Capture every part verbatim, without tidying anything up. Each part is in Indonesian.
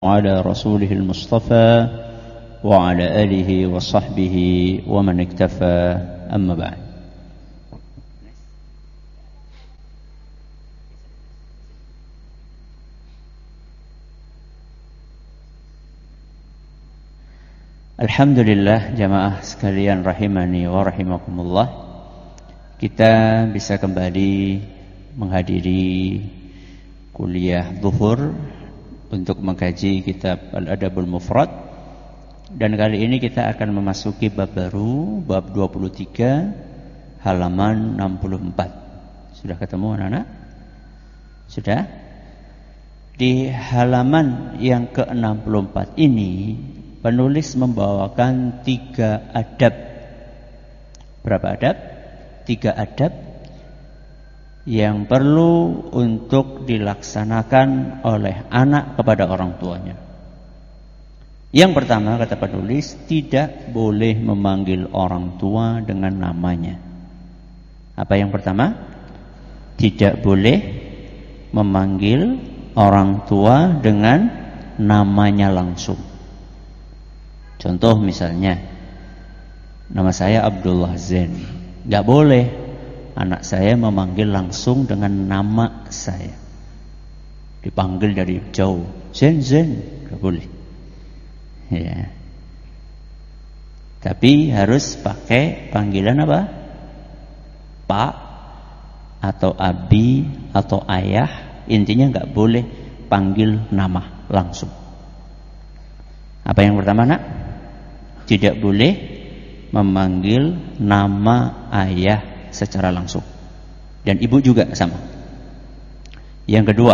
وعلى رسوله المصطفى وعلى آله وصحبه ومن اكتفى أما بعد. Alhamdulillah jamaah sekalian rahimani wa rahimakumullah, kita bisa kembali menghadiri kuliah zuhur untuk mengkaji kitab Al-Adabul Mufrad, dan kali ini kita akan memasuki bab baru, bab dua puluh tiga halaman enam puluh empat. Sudah ketemu anak-anak? Sudah? Di halaman yang ke enam puluh empat ini penulis membawakan tiga adab. Berapa adab? Tiga adab yang perlu untuk dilaksanakan oleh anak kepada orang tuanya. Yang pertama, kata penulis, tidak boleh memanggil orang tua dengan namanya. Apa yang pertama? Tidak boleh memanggil orang tua dengan namanya langsung. Contoh misalnya, nama saya Abdullah Zain. Gak boleh anak saya memanggil langsung dengan nama saya. Dipanggil dari jauh, Zain, Zain, gak boleh. Ya. Tapi harus pakai panggilan apa? Pak atau Abi atau Ayah. Intinya gak boleh panggil nama langsung. Apa yang pertama, nak? Tidak boleh memanggil nama ayah secara langsung, dan ibu juga sama. Yang kedua,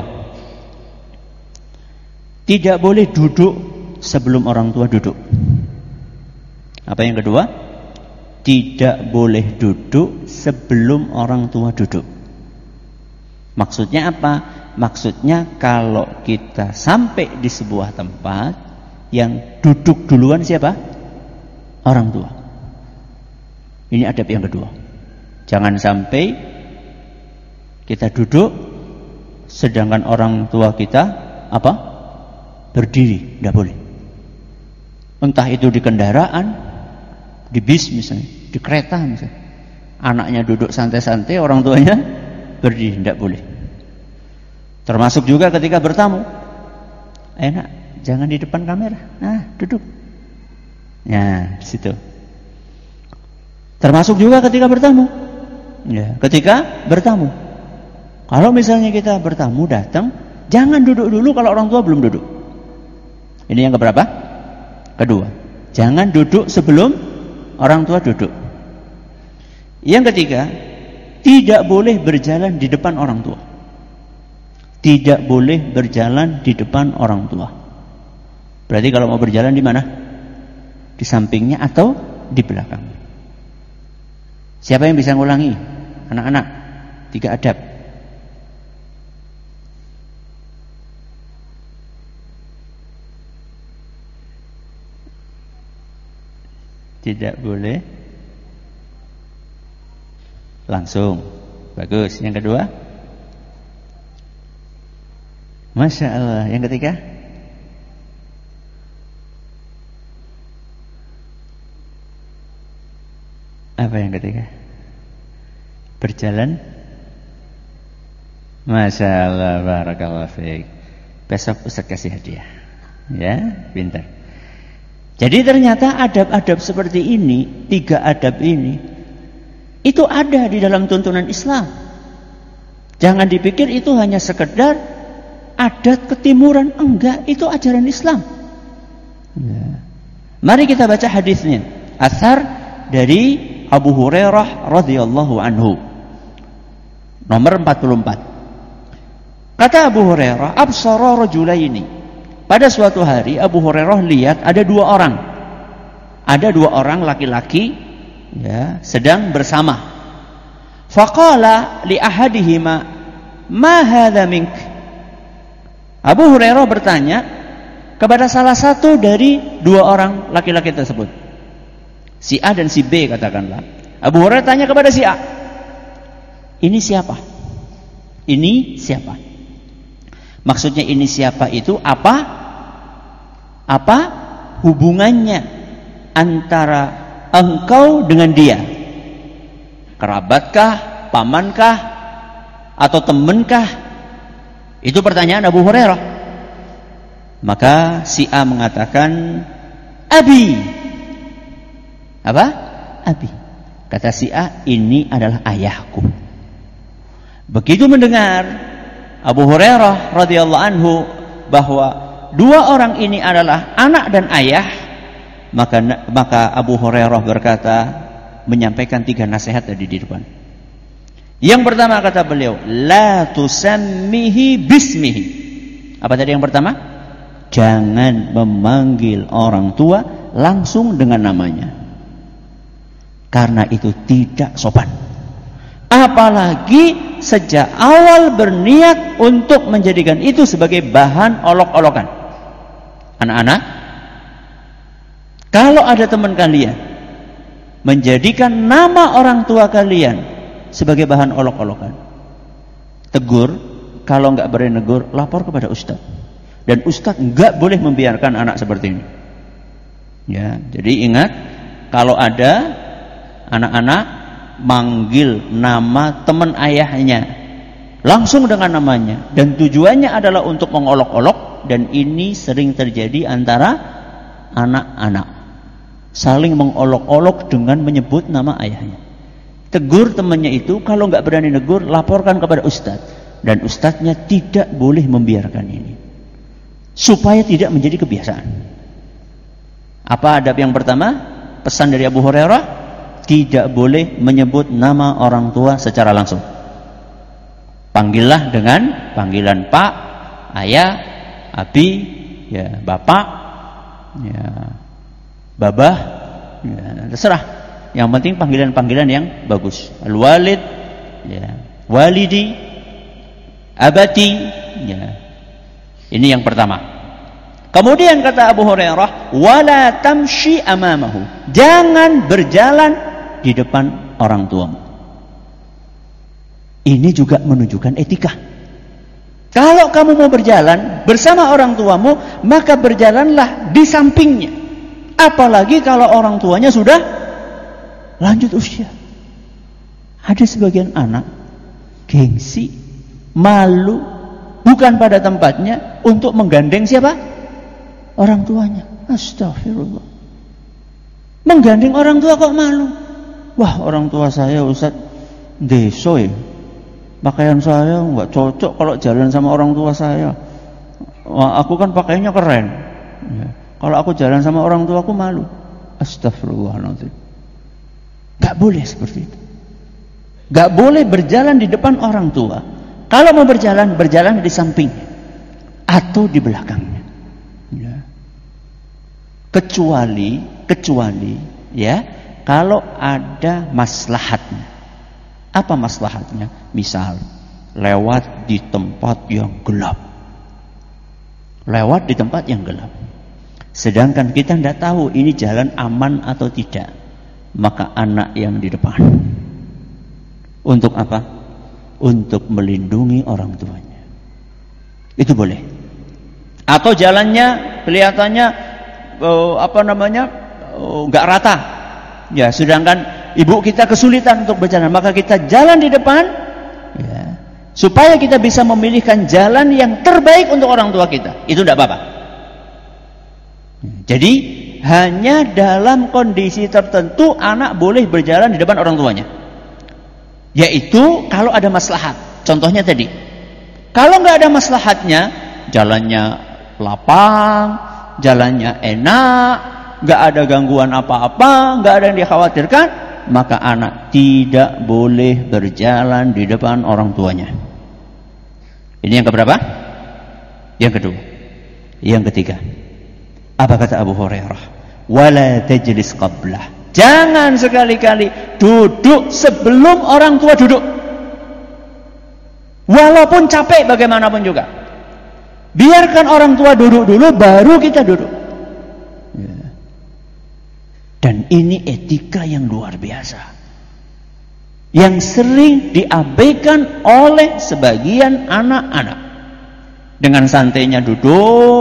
tidak boleh duduk sebelum orang tua duduk. Apa yang kedua? Tidak boleh duduk sebelum orang tua duduk. Maksudnya apa? Maksudnya kalau kita sampai di sebuah tempat, yang duduk duluan siapa? Orang tua. Ini adab yang kedua. Jangan sampai kita duduk sedangkan orang tua kita apa? Berdiri, tidak boleh. Entah itu di kendaraan, di bis misalnya, di kereta misalnya. Anaknya duduk santai-santai, orang tuanya berdiri, tidak boleh. Termasuk juga ketika bertamu. Enak, jangan di depan kamera. Nah, duduk. Ya, di situ. Termasuk juga ketika bertamu. Ya, ketika bertamu. Kalau misalnya kita bertamu datang, jangan duduk dulu kalau orang tua belum duduk. Ini yang keberapa? Kedua. Jangan duduk sebelum orang tua duduk. Yang ketiga, tidak boleh berjalan di depan orang tua. Tidak boleh berjalan di depan orang tua. Berarti kalau mau berjalan di mana? Di sampingnya atau di belakang. Siapa yang bisa ngulangi? Anak-anak, tiga adab. Tidak boleh langsung. Bagus. Yang kedua? Masya Allah. Yang ketiga? Apa yang ketiga? Berjalan. Masya Allah, barakallahu fiik. Besok Ustaz kasih hadiah. Ya, pintar. Jadi ternyata adab-adab seperti ini, tiga adab ini, itu ada di dalam tuntunan Islam. Jangan dipikir itu hanya sekedar adat ketimuran. Enggak, itu ajaran Islam. Ya. Mari kita baca hadisnya. Athar dari Abu Hurairah radhiyallahu anhu, nomor empat puluh empat. Kata Abu Hurairah, absara rajulaini. Pada suatu hari Abu Hurairah lihat ada dua orang. Ada dua orang laki-laki, ya, sedang bersama. Faqala li ahadihima, "Ma hadza mink?" Abu Hurairah bertanya kepada salah satu dari dua orang laki-laki tersebut. Si A dan si B katakanlah. Abu Hurairah tanya kepada si A, "Ini siapa? Ini siapa?" Maksudnya ini siapa itu apa? Apa hubungannya antara engkau dengan dia? Kerabatkah, pamankah, atau temenkah? Itu pertanyaan Abu Hurairah. Maka si A mengatakan, Abi. Apa? Abi. Kata si A, ini adalah ayahku. Begitu mendengar Abu Hurairah radhiyallahu anhu bahwa dua orang ini adalah anak dan ayah, maka maka Abu Hurairah berkata, menyampaikan tiga nasihat tadi di depan. Yang pertama kata beliau, la tusammihi bismihi. Apa tadi yang pertama? Jangan memanggil orang tua langsung dengan namanya, karena itu tidak sopan. Apalagi sejak awal berniat untuk menjadikan itu sebagai bahan olok-olokan. Anak-anak, kalau ada teman kalian menjadikan nama orang tua kalian sebagai bahan olok-olokan, tegur. Kalau nggak berani negur, lapor kepada ustaz. Dan ustaz nggak boleh membiarkan anak seperti ini. Ya, jadi ingat, kalau ada anak-anak manggil nama teman ayahnya langsung dengan namanya, dan tujuannya adalah untuk mengolok-olok, dan ini sering terjadi antara anak-anak, saling mengolok-olok dengan menyebut nama ayahnya. Tegur temannya itu, kalau nggak berani negur, laporkan kepada ustaz, dan ustaznya tidak boleh membiarkan ini, supaya tidak menjadi kebiasaan. Apa adab yang pertama? Pesan dari Abu Hurairah, tidak boleh menyebut nama orang tua secara langsung. Panggillah dengan panggilan Pak, Ayah, Abi, ya Bapak, ya Babah, ya terserah. Yang penting panggilan-panggilan yang bagus. Al-walid, ya walidi, abati, ya. Ini yang pertama. Kemudian kata Abu Hurairah, wala tamshi amamahu. Jangan berjalan di depan orang tuamu. Ini juga menunjukkan etika. Kalau kamu mau berjalan bersama orang tuamu, maka berjalanlah di sampingnya. Apalagi kalau orang tuanya sudah lanjut usia. Ada sebagian anak gengsi, malu, bukan pada tempatnya untuk menggandeng siapa? Orang tuanya. Astagfirullah. Menggandeng orang tua kok malu? Wah, orang tua saya Ustaz deso ya. Pakaian saya nggak cocok kalau jalan sama orang tua saya. Wah, aku kan pakainya keren. Ya. Kalau aku jalan sama orang tua aku malu. Astagfirullahaladzim. Gak boleh seperti itu. Gak boleh berjalan di depan orang tua. Kalau mau berjalan, berjalan di sampingnya atau di belakangnya. Ya. Kecuali, kecuali, ya, kalau ada maslahatnya. Apa maslahatnya? Misal, lewat di tempat yang gelap. Lewat di tempat yang gelap. Sedangkan kita tidak tahu ini jalan aman atau tidak. Maka anak yang di depan. Untuk apa? Untuk melindungi orang tuanya. Itu boleh. Atau jalannya kelihatannya uh, apa namanya? Enggak uh, rata. Ya, sedangkan ibu kita kesulitan untuk berjalan, maka kita jalan di depan, ya, supaya kita bisa memilihkan jalan yang terbaik untuk orang tua kita. Itu tidak apa-apa. Jadi hanya dalam kondisi tertentu anak boleh berjalan di depan orang tuanya, yaitu kalau ada maslahat. Contohnya tadi, kalau nggak ada maslahatnya, jalannya lapang, jalannya enak, nggak ada gangguan apa-apa, nggak ada yang dikhawatirkan, maka anak tidak boleh berjalan di depan orang tuanya. Ini yang keberapa? Yang kedua. Yang ketiga. Apa kata Abu Hurairah? Wala tajlis qablah. Jangan sekali-kali duduk sebelum orang tua duduk. Walaupun capek bagaimanapun juga. Biarkan orang tua duduk dulu, baru kita duduk. Dan ini etika yang luar biasa, yang sering diabaikan oleh sebagian anak-anak. Dengan santainya duduk,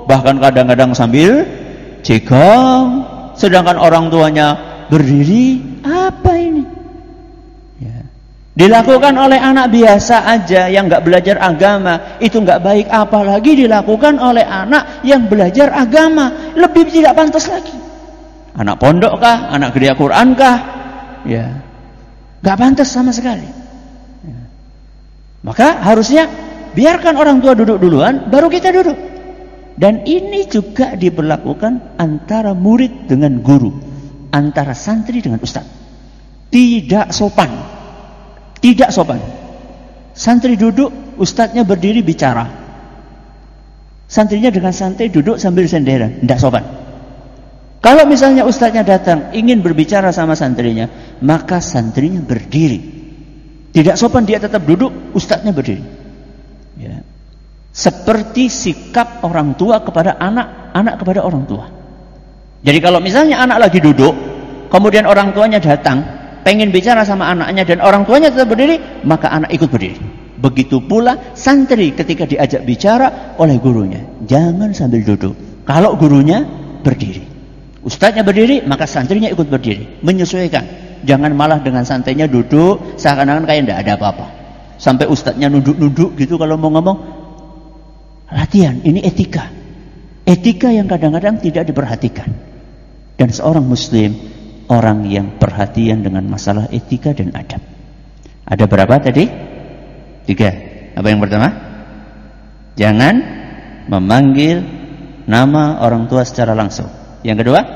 bahkan kadang-kadang sambil jegang, sedangkan orang tuanya berdiri. Apa ini? Ya. Dilakukan oleh anak biasa aja yang nggak belajar agama itu nggak baik, apalagi dilakukan oleh anak yang belajar agama, lebih tidak pantas lagi. Anak pondok kah, anak gereja Quran kah? Ya, nggak pantas sama sekali. Ya. Maka harusnya biarkan orang tua duduk duluan, baru kita duduk. Dan ini juga diberlakukan antara murid dengan guru, antara santri dengan ustadz. Tidak sopan, tidak sopan. Santri duduk, ustadznya berdiri bicara. Santrinya dengan santai duduk sambil senderan, tidak sopan. Kalau misalnya ustadznya datang ingin berbicara sama santrinya, maka santrinya berdiri. Tidak sopan, dia tetap duduk, ustadznya berdiri. Ya. Seperti sikap orang tua kepada anak, anak kepada orang tua. Jadi kalau misalnya anak lagi duduk, kemudian orang tuanya datang, pengen bicara sama anaknya dan orang tuanya tetap berdiri, maka anak ikut berdiri. Begitu pula santri ketika diajak bicara oleh gurunya, jangan sambil duduk. Kalau gurunya berdiri, ustadznya berdiri, maka santrinya ikut berdiri, menyesuaikan. Jangan malah dengan santainya duduk seakan-akan kayak tidak ada apa-apa. Sampai ustadznya nunduk-nunduk gitu kalau mau ngomong. Latihan, ini etika. Etika yang kadang-kadang tidak diperhatikan. Dan seorang muslim, orang yang perhatian dengan masalah etika dan adab. Ada berapa tadi? Tiga. Apa yang pertama? Jangan memanggil nama orang tua secara langsung. Yang kedua?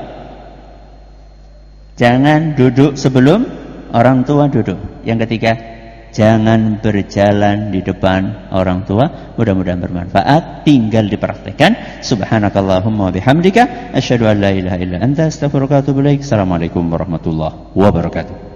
Jangan duduk sebelum orang tua duduk. Yang ketiga, jangan berjalan di depan orang tua. Mudah-mudahan bermanfaat. Tinggal dipraktikkan. Subhanakallahumma wa bihamdika asyhadu an la ilaha illa anta astaghfiruka wa atubu ilaik. Assalamualaikum warahmatullahi wabarakatuh.